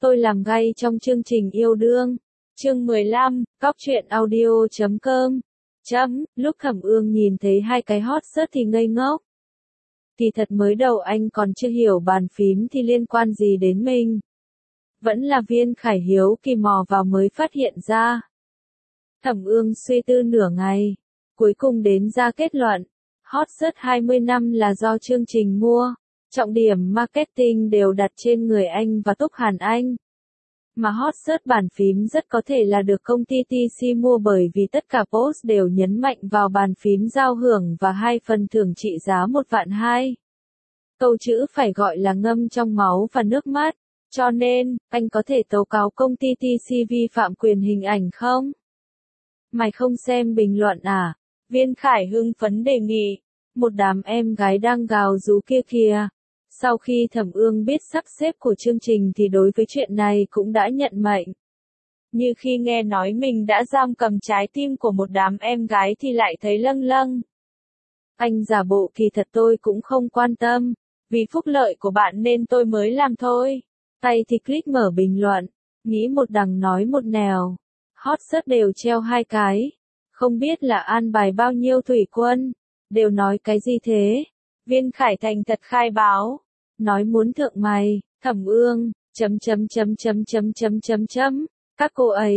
Tôi làm gay trong chương trình yêu đương. Chương 15, Cóc truyện audio.com. Lúc Thẩm Ương nhìn thấy hai cái hot search thì ngây ngốc. Thì thật mới đầu anh còn chưa hiểu bàn phím thì liên quan gì đến mình. Vẫn là Viên Khải Hiếu kỳ mò vào mới phát hiện ra. Thẩm Ương suy tư nửa ngày, cuối cùng đến ra kết luận, hot search 20 năm là do chương trình mua, trọng điểm marketing đều đặt trên người anh và Túc Hàn Anh. Mà hot search bàn phím rất có thể là được công ty TC mua bởi vì tất cả post đều nhấn mạnh vào bàn phím giao hưởng và 2 phần thưởng trị giá 1.200.000. Câu chữ phải gọi là ngâm trong máu và nước mắt, cho nên, anh có thể tố cáo công ty TC vi phạm quyền hình ảnh không? Mày không xem bình luận à? Viên Khải hưng phấn đề nghị. Một đám em gái đang gào rú kia kìa. Sau khi Thẩm Ương biết sắp xếp của chương trình thì đối với chuyện này cũng đã nhận mệnh. Như khi nghe nói mình đã giam cầm trái tim của một đám em gái thì lại thấy lâng lâng. Anh giả bộ kỳ thật tôi cũng không quan tâm, vì phúc lợi của bạn nên tôi mới làm thôi. Tay thì click mở bình luận, nghĩ một đằng nói một nẻo. Hot search đều treo 2 cái. Không biết là an bài bao nhiêu thủy quân. Đều nói cái gì thế? Viên Khải thành thật khai báo. Nói muốn thượng mày, Thẩm Ương, Các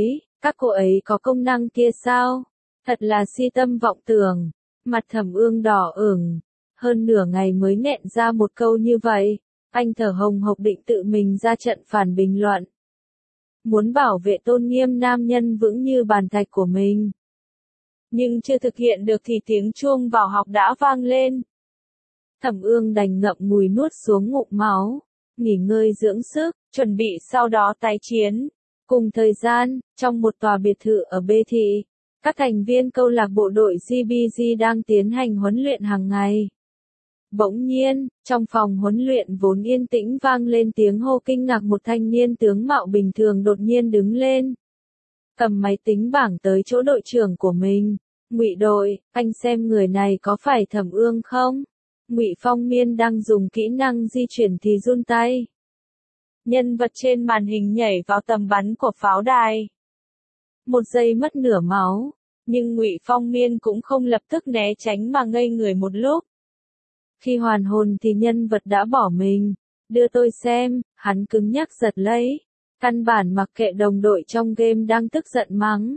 cô ấy có công năng kia sao? Thật là si tâm vọng tưởng. Mặt Thẩm Ương đỏ ửng. Hơn nửa ngày mới nện ra một câu như vậy. Anh thở hồng hộc định tự mình ra trận phản bình luận. Muốn bảo vệ tôn nghiêm nam nhân vững như bàn thạch của mình. Nhưng chưa thực hiện được thì tiếng chuông vào học đã vang lên. Thẩm Ương đành ngậm ngùi nuốt xuống ngụm máu, nghỉ ngơi dưỡng sức, chuẩn bị sau đó tái chiến. Cùng thời gian, trong một tòa biệt thự ở B thị, các thành viên câu lạc bộ đội GBG đang tiến hành huấn luyện hàng ngày. Bỗng nhiên, trong phòng huấn luyện vốn yên tĩnh vang lên tiếng hô kinh ngạc, một thanh niên tướng mạo bình thường đột nhiên đứng lên. Cầm máy tính bảng tới chỗ đội trưởng của mình. Ngụy đội, anh xem người này có phải Thẩm Ương không? Ngụy Phong Miên đang dùng kỹ năng di chuyển thì run tay. Nhân vật trên màn hình nhảy vào tầm bắn của pháo đài. Một giây mất nửa máu, nhưng Ngụy Phong Miên cũng không lập tức né tránh mà ngây người một lúc. Khi hoàn hồn thì nhân vật đã bỏ mình. Đưa tôi xem, hắn cứng nhắc giật lấy. Căn bản mặc kệ đồng đội trong game đang tức giận mắng.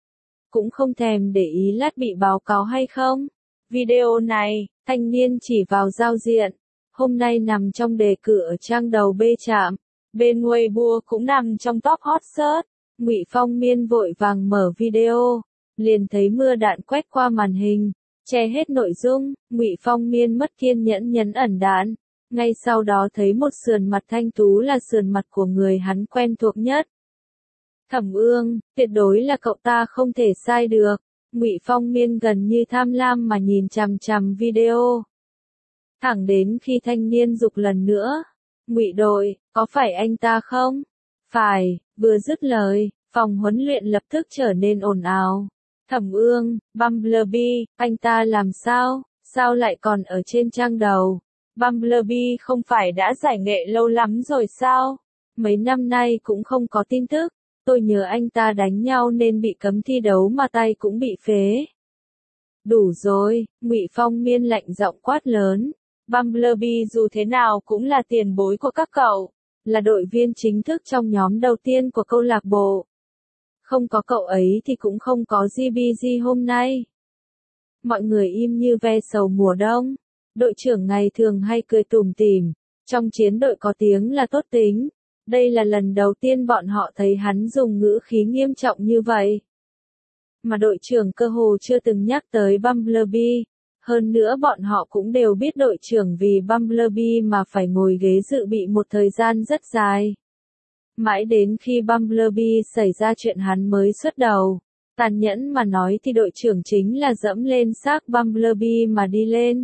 Cũng không thèm để ý lát bị báo cáo hay không. Video này, thanh niên chỉ vào giao diện. Hôm nay nằm trong đề cử ở trang đầu B trạm. Bên Weibo cũng nằm trong top hot search. Ngụy Phong Miên vội vàng mở video. Liền thấy mưa đạn quét qua màn hình. Che hết nội dung, Ngụy Phong Miên mất kiên nhẫn nhấn ẩn đạn. Ngay sau đó thấy một sườn mặt thanh tú là sườn mặt của người hắn quen thuộc nhất. Thẩm Ương, tuyệt đối là cậu ta không thể sai được. Ngụy Phong Miên gần như tham lam mà nhìn chằm chằm video. Thẳng đến khi thanh niên giục lần nữa. Ngụy đội, có phải anh ta không? Phải, vừa dứt lời, phòng huấn luyện lập tức trở nên ồn ào. Thẩm Ương, Bumblebee, anh ta làm sao? Sao lại còn ở trên trang đầu? Bumblebee không phải đã giải nghệ lâu lắm rồi sao? Mấy năm nay cũng không có tin tức. Tôi nhớ anh ta đánh nhau nên bị cấm thi đấu mà tay cũng bị phế. Đủ rồi, Ngụy Phong Miên lạnh giọng quát lớn. Bumblebee dù thế nào cũng là tiền bối của các cậu, là đội viên chính thức trong nhóm đầu tiên của câu lạc bộ. Không có cậu ấy thì cũng không có GBG hôm nay. Mọi người im như ve sầu mùa đông. Đội trưởng ngày thường hay cười tủm tỉm, trong chiến đội có tiếng là tốt tính. Đây là lần đầu tiên bọn họ thấy hắn dùng ngữ khí nghiêm trọng như vậy. Mà đội trưởng cơ hồ chưa từng nhắc tới Bumblebee. Hơn nữa bọn họ cũng đều biết đội trưởng vì Bumblebee mà phải ngồi ghế dự bị một thời gian rất dài. Mãi đến khi Bumblebee xảy ra chuyện hắn mới xuất đầu. Tàn nhẫn mà nói thì đội trưởng chính là dẫm lên xác Bumblebee mà đi lên.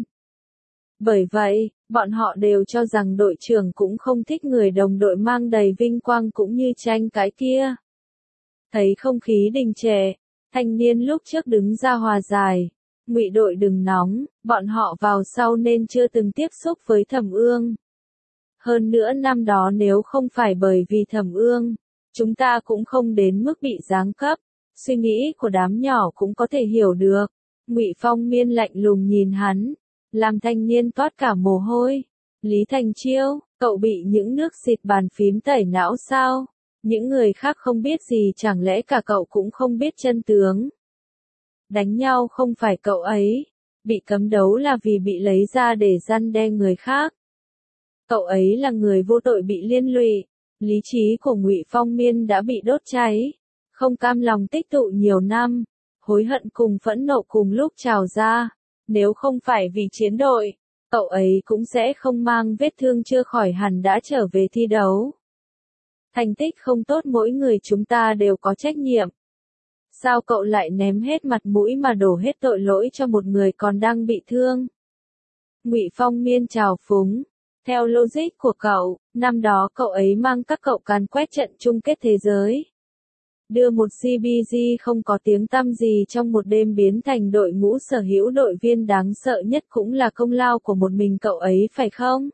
Bởi vậy, bọn họ đều cho rằng đội trưởng cũng không thích người đồng đội mang đầy vinh quang cũng như tranh cái kia. Thấy không khí đình trệ, thanh niên lúc trước đứng ra hòa giải. Ngụy đội đừng nóng, bọn họ vào sau nên chưa từng tiếp xúc với Thẩm Ương. Hơn nữa năm đó nếu không phải bởi vì Thẩm Ương, chúng ta cũng không đến mức bị giáng cấp. Suy nghĩ của đám nhỏ cũng có thể hiểu được. Ngụy Phong Miên lạnh lùng nhìn hắn, làm thanh niên toát cả mồ hôi. Lý Thành Chiêu, cậu bị những nước xịt bàn phím tẩy não sao? Những người khác không biết gì chẳng lẽ cả cậu cũng không biết chân tướng? Đánh nhau không phải cậu ấy, bị cấm đấu là vì bị lấy ra để răn đe người khác. Cậu ấy là người vô tội bị liên lụy, lý trí của Ngụy Phong Miên đã bị đốt cháy, không cam lòng tích tụ nhiều năm, hối hận cùng phẫn nộ cùng lúc trào ra, nếu không phải vì chiến đội, cậu ấy cũng sẽ không mang vết thương chưa khỏi hẳn đã trở về thi đấu. Thành tích không tốt mỗi người chúng ta đều có trách nhiệm. Sao cậu lại ném hết mặt mũi mà đổ hết tội lỗi cho một người còn đang bị thương? Ngụy Phong Miên trào phúng. Theo logic của cậu, năm đó cậu ấy mang các cậu càn quét trận chung kết thế giới. Đưa một CBG không có tiếng tăm gì trong một đêm biến thành đội ngũ sở hữu đội viên đáng sợ nhất cũng là công lao của một mình cậu ấy phải không?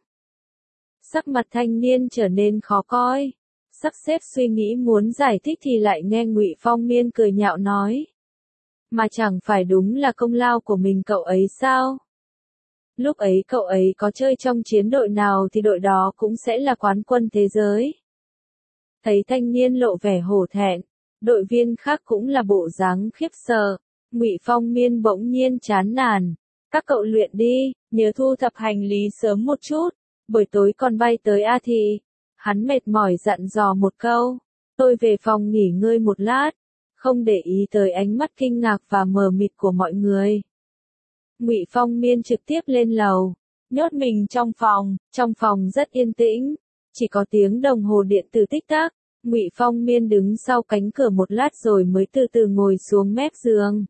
Sắc mặt thanh niên trở nên khó coi. Sắp xếp suy nghĩ muốn giải thích thì lại nghe Ngụy Phong Miên cười nhạo nói. Mà chẳng phải đúng là công lao của mình cậu ấy sao? Lúc ấy cậu ấy có chơi trong chiến đội nào thì đội đó cũng sẽ là quán quân thế giới. Thấy thanh niên lộ vẻ hổ thẹn, đội viên khác cũng là bộ dáng khiếp sợ. Ngụy Phong Miên bỗng nhiên chán nản. Các cậu luyện đi, nhớ thu thập hành lý sớm một chút, buổi tối còn bay tới A Thị. Hắn mệt mỏi dặn dò một câu. Tôi về phòng nghỉ ngơi một lát, không để ý tới ánh mắt kinh ngạc và mờ mịt của mọi người. Ngụy Phong Miên trực tiếp lên lầu, nhốt mình trong phòng rất yên tĩnh, chỉ có tiếng đồng hồ điện tử tích tắc. Ngụy Phong Miên đứng sau cánh cửa một lát rồi mới từ từ ngồi xuống mép giường.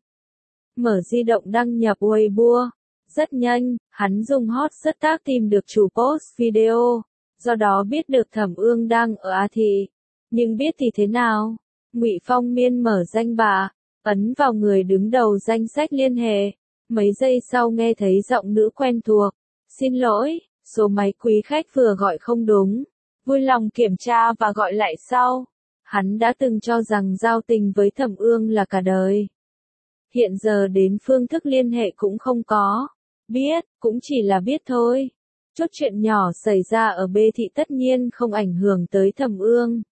Mở di động đăng nhập Weibo, rất nhanh, hắn dùng hot search tag tìm được chủ post video, do đó biết được Thẩm Ương đang ở A Thị. Nhưng biết thì thế nào? Ngụy Phong Miên mở danh bạ, ấn vào người đứng đầu danh sách liên hệ. Mấy giây sau nghe thấy giọng nữ quen thuộc. Xin lỗi, số máy quý khách vừa gọi không đúng. Vui lòng kiểm tra và gọi lại sau. Hắn đã từng cho rằng giao tình với Thẩm Ương là cả đời. Hiện giờ đến phương thức liên hệ cũng không có. Biết, cũng chỉ là biết thôi. Chút chuyện nhỏ xảy ra ở B Thị tất nhiên không ảnh hưởng tới Thẩm Ương.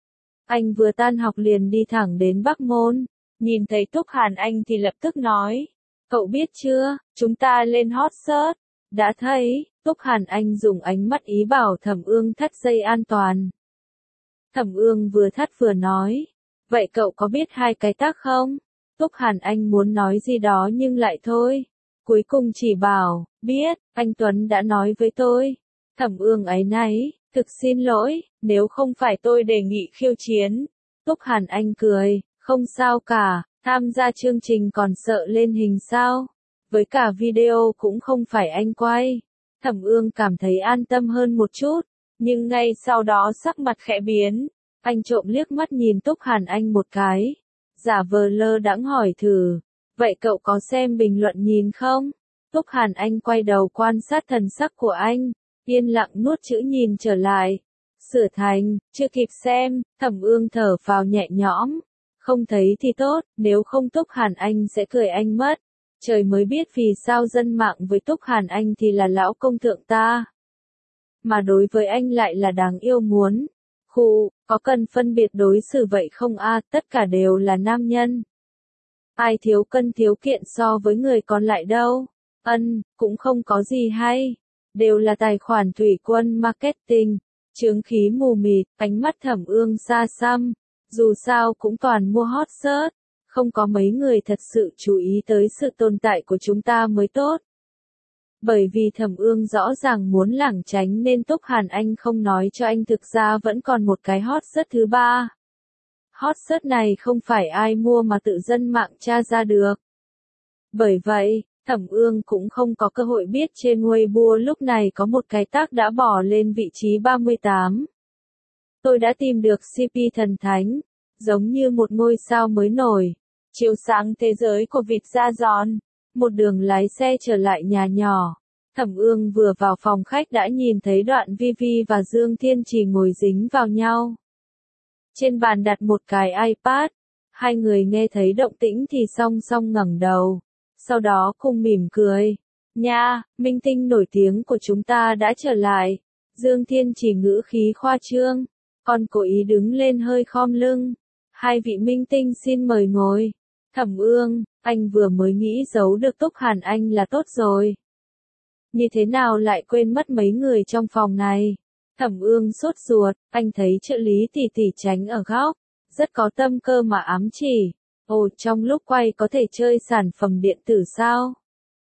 Anh vừa tan học liền đi thẳng đến Bắc Môn. Nhìn thấy Túc Hàn Anh thì lập tức nói. Cậu biết chưa, chúng ta lên hot search. Đã thấy, Túc Hàn Anh dùng ánh mắt ý bảo Thẩm Ương thắt dây an toàn. Thẩm Ương vừa thắt vừa nói. Vậy cậu có biết hai cái tag không? Túc Hàn Anh muốn nói gì đó nhưng lại thôi. Cuối cùng chỉ bảo, biết, anh Tuấn đã nói với tôi. Thẩm Ương áy náy, thực xin lỗi, nếu không phải tôi đề nghị khiêu chiến. Túc Hàn Anh cười, không sao cả, tham gia chương trình còn sợ lên hình sao? Với cả video cũng không phải anh quay. Thẩm Ương cảm thấy an tâm hơn một chút, nhưng ngay sau đó sắc mặt khẽ biến. Anh trộm liếc mắt nhìn Túc Hàn Anh một cái, giả vờ lơ đãng hỏi thử. Vậy cậu có xem bình luận nhìn không? Túc Hàn Anh quay đầu quan sát thần sắc của anh, yên lặng nuốt chữ nhìn trở lại. Sửa thành, chưa kịp xem, Thẩm Ương thở phào nhẹ nhõm. Không thấy thì tốt, nếu không Túc Hàn Anh sẽ cười anh mất. Trời mới biết vì sao dân mạng với Túc Hàn Anh thì là lão công thượng ta. Mà đối với anh lại là đáng yêu muốn. Khụ, có cần phân biệt đối xử vậy không a? Tất cả đều là nam nhân. Ai thiếu cân thiếu kiện so với người còn lại đâu. Cũng không có gì hay. Đều là tài khoản thủy quân marketing. Chướng khí mù mịt, ánh mắt Thẩm Ương xa xăm. Dù sao cũng toàn mua hot search. Không có mấy người thật sự chú ý tới sự tồn tại của chúng ta mới tốt. Bởi vì Thẩm Ương rõ ràng muốn lảng tránh nên Túc Hàn Anh không nói cho anh thực ra vẫn còn một cái hot search thứ ba. Hot search này không phải ai mua mà tự dân mạng tra ra được. Bởi vậy, Thẩm Ương cũng không có cơ hội biết trên Weibo lúc này có một cái tag đã bỏ lên vị trí 38. Tôi đã tìm được CP thần thánh, giống như một ngôi sao mới nổi, chiếu sáng thế giới của vịt da giòn. Một đường lái xe trở lại nhà nhỏ, Thẩm Ương vừa vào phòng khách đã nhìn thấy Đoạn Vi Vi và Dương Thiên Trì ngồi dính vào nhau. Trên bàn đặt một cái iPad, hai người nghe thấy động tĩnh thì song song ngẩng đầu, sau đó cùng mỉm cười. Nha, minh tinh nổi tiếng của chúng ta đã trở lại. Dương Thiên Trì ngữ khí khoa trương, còn cố ý đứng lên hơi khom lưng. Hai vị minh tinh xin mời ngồi. Thẩm Ương, anh vừa mới nghĩ giấu được Túc Hàn Anh là tốt rồi. Như thế nào lại quên mất mấy người trong phòng này? Thẩm Ương sốt ruột, anh thấy trợ lý tỷ tỷ tránh ở góc, rất có tâm cơ mà ám chỉ. Ồ, trong lúc quay có thể chơi sản phẩm điện tử sao?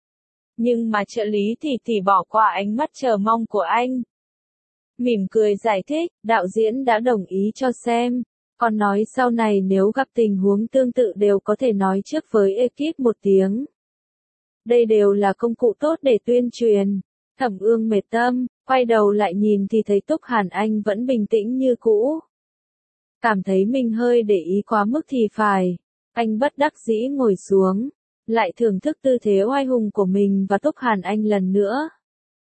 Nhưng mà trợ lý tỷ tỷ bỏ qua ánh mắt chờ mong của anh. Mỉm cười giải thích, đạo diễn đã đồng ý cho xem. Còn nói sau này nếu gặp tình huống tương tự đều có thể nói trước với ekip một tiếng. Đây đều là công cụ tốt để tuyên truyền. Thẩm Ương mệt tâm, quay đầu lại nhìn thì thấy Túc Hàn Anh vẫn bình tĩnh như cũ. Cảm thấy mình hơi để ý quá mức thì phải. Anh bất đắc dĩ ngồi xuống, lại thưởng thức tư thế oai hùng của mình và Túc Hàn Anh lần nữa.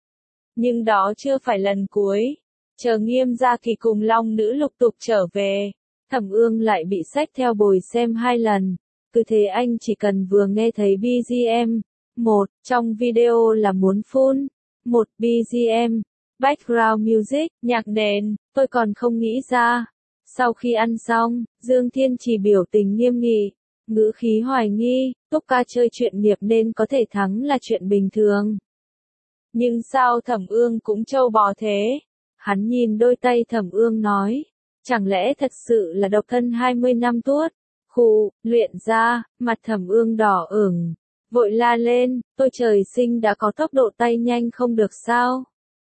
Nhưng đó chưa phải lần cuối. Chờ Nghiêm Gia Kỳ cùng Long Nữ lục tục trở về, Thẩm Ương lại bị xách theo bồi xem 2 lần. Cứ thế anh chỉ cần vừa nghe thấy BGM, một, trong video là muốn phun, một BGM, background music, nhạc nền, tôi còn không nghĩ ra. Sau khi ăn xong, Dương Thiên Trì biểu tình nghiêm nghị, ngữ khí hoài nghi, Túc ca chơi chuyện nghiệp nên có thể thắng là chuyện bình thường. Nhưng sao Thẩm Ương cũng trâu bò thế? Hắn nhìn đôi tay Thẩm Ương nói, chẳng lẽ thật sự là độc thân 20 năm tuốt? Khụ, luyện ra, mặt Thẩm Ương đỏ ửng, vội la lên, tôi trời sinh đã có tốc độ tay nhanh không được sao?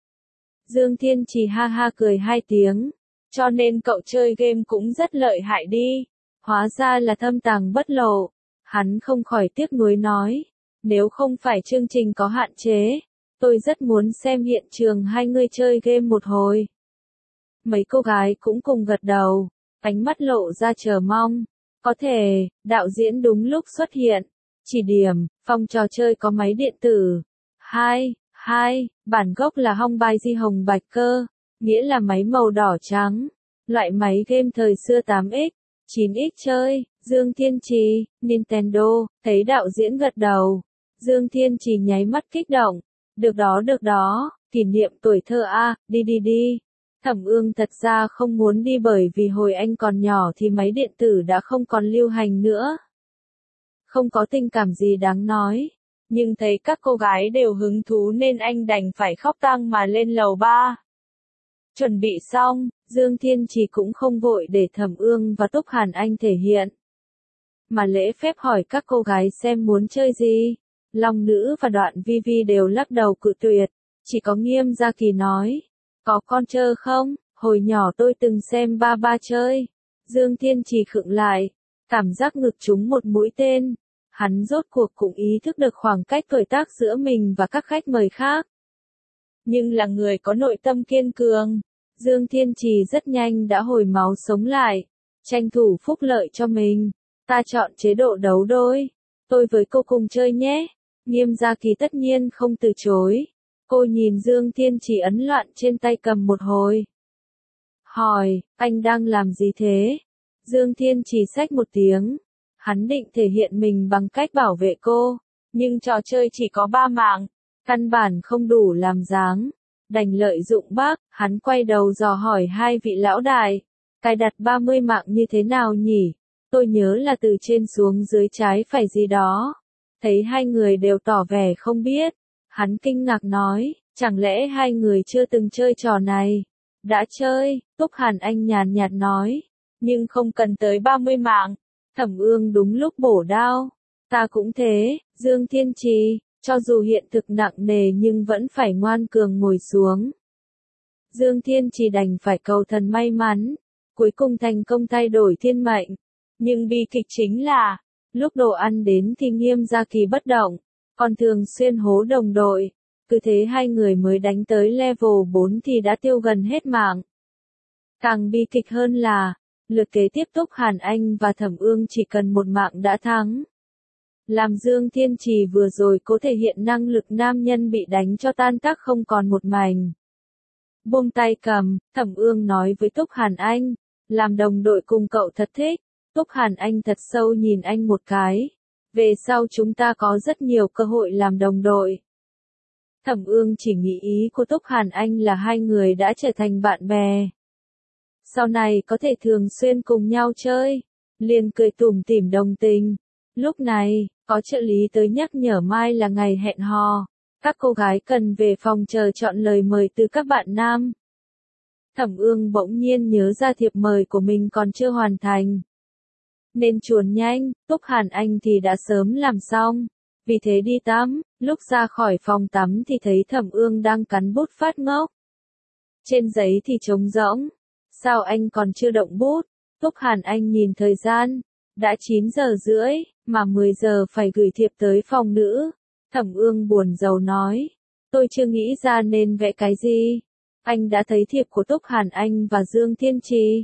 Dương Thiên Trì ha ha cười 2 tiếng, cho nên cậu chơi game cũng rất lợi hại đi. Hóa ra là thâm tàng bất lộ. Hắn không khỏi tiếc nuối nói, nếu không phải chương trình có hạn chế, tôi rất muốn xem hiện trường hai người chơi game một hồi. Mấy cô gái cũng cùng gật đầu, ánh mắt lộ ra chờ mong. Có thể, đạo diễn đúng lúc xuất hiện. Chỉ điểm, phòng trò chơi có máy điện tử. 2, bản gốc là Hongbaiji hồng bạch cơ, nghĩa là máy màu đỏ trắng. Loại máy game thời xưa 8X, 9X chơi, Dương Thiên Trì, Nintendo, thấy đạo diễn gật đầu. Dương Thiên Trì nháy mắt kích động. Được đó, kỷ niệm tuổi thơ a, đi. Thẩm Ương thật ra không muốn đi bởi vì hồi anh còn nhỏ thì máy điện tử đã không còn lưu hành nữa. Không có tình cảm gì đáng nói. Nhưng thấy các cô gái đều hứng thú nên anh đành phải khóc tang mà lên lầu 3. Chuẩn bị xong, Dương Thiên Trì cũng không vội để Thẩm Ương và Túc Hàn Anh thể hiện. Mà lễ phép hỏi các cô gái xem muốn chơi gì. Long Nữ và Đoạn Vi Vi đều lắc đầu cự tuyệt. Chỉ có Nghiêm Gia Kỳ nói, có con chơi không? Hồi nhỏ tôi từng xem ba ba chơi. Dương Thiên Trì khựng lại, cảm giác ngực trúng một mũi tên. Hắn rốt cuộc cũng ý thức được khoảng cách tuổi tác giữa mình và các khách mời khác. Nhưng là người có nội tâm kiên cường, Dương Thiên Trì rất nhanh đã hồi máu sống lại, tranh thủ phúc lợi cho mình. Ta chọn chế độ đấu đôi, tôi với cô cùng chơi nhé. Nghiêm Gia Kỳ tất nhiên không từ chối. Cô nhìn Dương Thiên Trì ấn loạn trên tay cầm một hồi. Hỏi, anh đang làm gì thế? Dương Thiên Trì xách một tiếng. Hắn định thể hiện mình bằng cách bảo vệ cô, nhưng trò chơi chỉ có 3 mạng, căn bản không đủ làm dáng. Đành lợi dụng bác, hắn quay đầu dò hỏi hai vị lão đại, cài đặt 30 mạng như thế nào nhỉ? Tôi nhớ là từ trên xuống dưới trái phải gì đó. Thấy hai người đều tỏ vẻ không biết, hắn kinh ngạc nói, chẳng lẽ hai người chưa từng chơi trò này? Đã chơi, Túc Hàn Anh nhàn nhạt nói, nhưng không cần tới 30 mạng. Thẩm Ương đúng lúc bổ đao. Ta cũng thế, Dương Thiên Trì, cho dù hiện thực nặng nề nhưng vẫn phải ngoan cường ngồi xuống. Dương Thiên Trì đành phải cầu thần may mắn, cuối cùng thành công thay đổi thiên mệnh. Nhưng bi kịch chính là, lúc đồ ăn đến thì Nghiêm Gia Kỳ bất động, còn thường xuyên hố đồng đội. Cứ thế hai người mới đánh tới level 4 thì đã tiêu gần hết mạng. Càng bi kịch hơn là, lượt kế tiếp Túc Hàn Anh và Thẩm Ương chỉ cần một mạng đã thắng. Làm Dương Thiên Trì vừa rồi cố thể hiện năng lực nam nhân bị đánh cho tan tác không còn một mảnh. Buông tay cầm, Thẩm Ương nói với Túc Hàn Anh, làm đồng đội cùng cậu thật thích. Túc Hàn Anh thật sâu nhìn anh một cái. Về sau chúng ta có rất nhiều cơ hội làm đồng đội. Thẩm Ương chỉ nghĩ ý của Túc Hàn Anh là hai người đã trở thành bạn bè. Sau này có thể thường xuyên cùng nhau chơi. Liền cười tủm tỉm đồng tình. Lúc này, có trợ lý tới nhắc nhở mai là ngày hẹn hò. Các cô gái cần về phòng chờ chọn lời mời từ các bạn nam. Thẩm Ương bỗng nhiên nhớ ra thiệp mời của mình còn chưa hoàn thành. Nên chuồn nhanh, Túc Hàn Anh thì đã sớm làm xong. Vì thế đi tắm, lúc ra khỏi phòng tắm thì thấy Thẩm Ương đang cắn bút phát ngốc. Trên giấy thì trống rỗng. Sao anh còn chưa động bút? Túc Hàn Anh nhìn thời gian. Đã 9 giờ rưỡi, mà 10 giờ phải gửi thiệp tới phòng nữ. Thẩm Ương buồn rầu nói. Tôi chưa nghĩ ra nên vẽ cái gì. Anh đã thấy thiệp của Túc Hàn Anh và Dương Thiên Trì.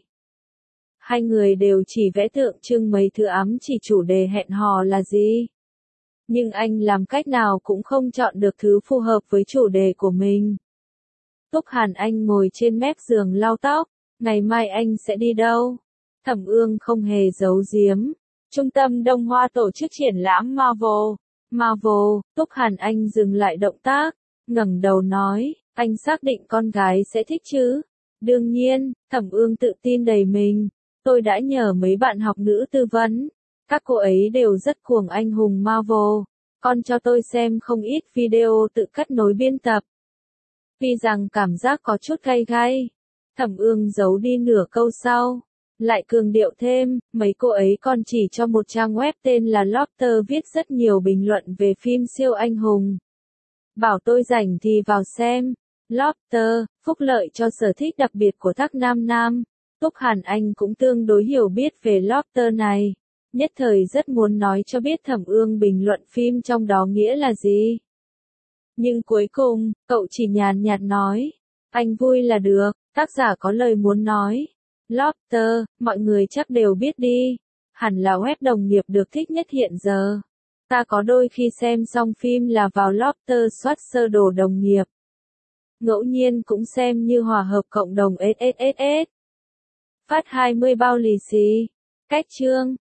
Hai người đều chỉ vẽ tượng trưng mấy thứ ám chỉ chủ đề hẹn hò là gì. Nhưng anh làm cách nào cũng không chọn được thứ phù hợp với chủ đề của mình. Túc Hàn Anh ngồi trên mép giường lau tóc. Ngày mai anh sẽ đi đâu? Thẩm Ương không hề giấu giếm. Trung tâm Đông Hoa tổ chức triển lãm Marvel. Marvel, Túc Hàn Anh dừng lại động tác, ngẩng đầu nói, anh xác định con gái sẽ thích chứ? Đương nhiên, Thẩm Ương tự tin đầy mình. Tôi đã nhờ mấy bạn học nữ tư vấn. Các cô ấy đều rất cuồng anh hùng Marvel. Con cho tôi xem không ít video tự cắt nối biên tập. Vì rằng cảm giác có chút gay gay. Thẩm Ương giấu đi nửa câu sau. Lại cường điệu thêm, mấy cô ấy còn chỉ cho một trang web tên là Lobster viết rất nhiều bình luận về phim siêu anh hùng. Bảo tôi rảnh thì vào xem. Lobster, phúc lợi cho sở thích đặc biệt của các nam nam. Túc Hàn Anh cũng tương đối hiểu biết về Lobster này. Nhất thời rất muốn nói cho biết Thẩm Ương bình luận phim trong đó nghĩa là gì. Nhưng cuối cùng, cậu chỉ nhàn nhạt nói. Anh vui là được, tác giả có lời muốn nói. Lobster, mọi người chắc đều biết đi. Hẳn là web đồng nghiệp được thích nhất hiện giờ. Ta có đôi khi xem xong phim là vào Lobster soát sơ đồ đồng nghiệp. Ngẫu nhiên cũng xem như hòa hợp cộng đồng SSSS. Phát 20 bao lì xì. Cách chương.